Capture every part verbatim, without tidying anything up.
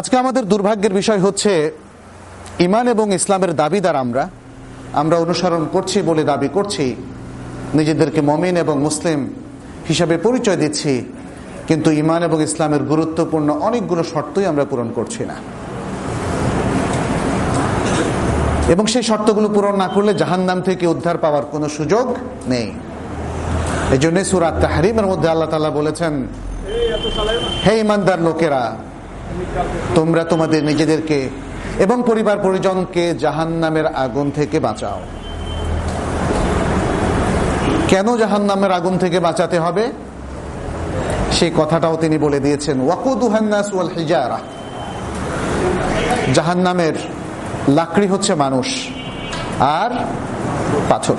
আজকে আমাদের দুর্ভাগ্যের বিষয় হচ্ছে ঈমান এবং ইসলামের দাবিদার আমরা আমরা অনুসরণ করছি বলে দাবি করছি, নিজেদেরকে মুমিন এবং মুসলিম হিসাবে পরিচয় দিচ্ছি, কিন্তু ঈমান এবং ইসলামের গুরুত্বপূর্ণ অনেকগুলো শর্তই আমরা পূরণ করছি না, এবং সেই শর্তগুলো পূরণ না করলে জাহান্নাম থেকে উদ্ধার পাওয়ার কোনো সুযোগ নেই। এই জন্য সূরা তাহরিমের মধ্যে আল্লাহ তাআলা বলেছেন, হে ঈমানদার লোকেরা, তোমরা তোমাদের নিজেদেরকে এবং পরিবার পরিজনকে জাহান্নামের আগুন থেকে বাঁচাও। কেন জাহান্নামের আগুন থেকে বাঁচাতে হবে সেই কথাটাও তিনি বলে দিয়েছেন। ওয়াকুদুহান নাস ওয়াল হিজারা, জাহান্নামের লাকড়ি হচ্ছে মানুষ আর পাথর।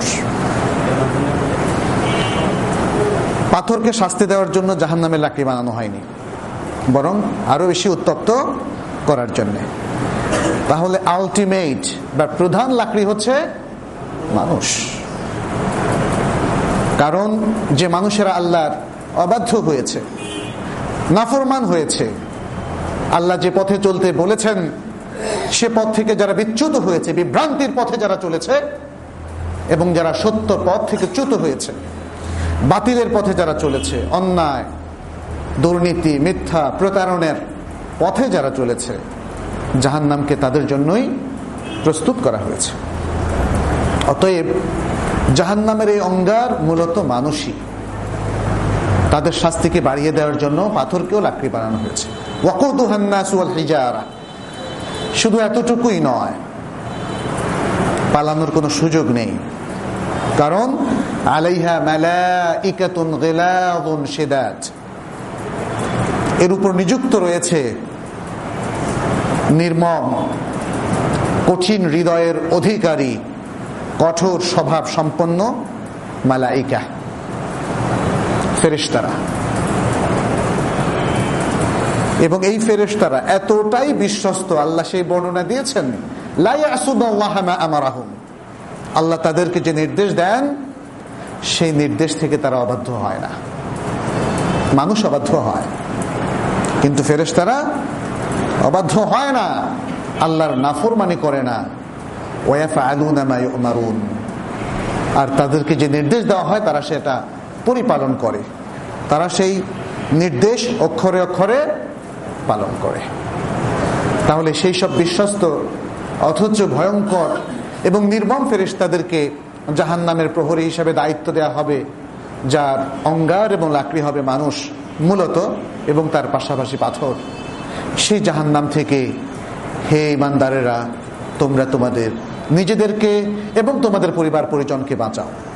পাথরকে শাস্তি দেওয়ার জন্য জাহান্নামের লাকড়ি বানানো হয়নি, বরং আরো বেশি উত্তপ্ত করার জন্য। তাহলে আলটিমেট বা প্রধান লাকড়ি হচ্ছে মানুষ, কারণ যে মানুষেরা আল্লাহর অবাধ্য হয়েছে, নাফরমান হয়েছে, আল্লাহ যে পথে চলতে বলেছেন সে পথ থেকে যারা বিচ্যুত হয়েছে, বিভ্রান্তির পথে যারা চলেছে, এবং যারা সত্য পথ থেকে চ্যুত হয়েছে, বাতিলের পথে যারা চলেছে, অন্যায়, দুর্নীতি, মিথ্যা, প্রতারণের পথে যারা চলেছে, জাহান্নামকে তাদের জন্যই প্রস্তুত করা হয়েছে। অতএব জাহান্নামের এই অঙ্গার মূলত মানুষই, তাদের শাস্তিকে বাড়িয়ে দেওয়ার জন্য পাথরকেও লাকড়ি বানানো হয়েছে। ওয়াকুদুহান নাস ওয়াল হিজারা, শুধু এতটুকুই নয়, পালানোর কোনো সুযোগ নেই, কারণ আলাইহা মালাইকাতুন গিলাযুন শিদাদ, এর উপর নিযুক্ত রয়েছে নির্মম, কঠিন হৃদয়ের অধিকারী, কঠোর স্বভাব সম্পন্ন মালাইকা, ফেরেশতারা। এবং এই ফেরেশতারা এতটাই বিশ্বস্ত, আল্লাহ সেই বর্ণনা দিয়েছেন, লা ইয়াসুদুল্লাহ মা আমারাহুম, আল্লাহ তাদেরকে যে নির্দেশ দেন সেই নির্দেশ থেকে তারা অবাধ্য হয় না। মানুষ অবাধ্য হয়, কিন্তু ফেরেশতারা অবাধ্য হয় না, আল্লাহর নাফরমানি করে না। ওয়াফআলুনা মা ইউমারুন, আর তাদেরকে যে নির্দেশ দেওয়া হয় তারা সেটা পরিপালন করে, তারা সেই নির্দেশ অক্ষরে অক্ষরে পালন করে। তাহলে সেই সব বিশ্বস্ত অথচ ভয়ঙ্কর এবং নির্মম ফেরেশতাদেরকে জাহান্নামের প্রহরী হিসেবে দায়িত্ব দেওয়া হবে, যার অঙ্গার এবং লাকড়ি হবে মানুষ মূলত, এবং তার পাশাপাশি পাথর। সেই জাহান্নাম থেকে হে ঈমানদারেরা, তোমরা তোমাদের নিজেদেরকে এবং তোমাদের পরিবার পরিজনকে বাঁচাও।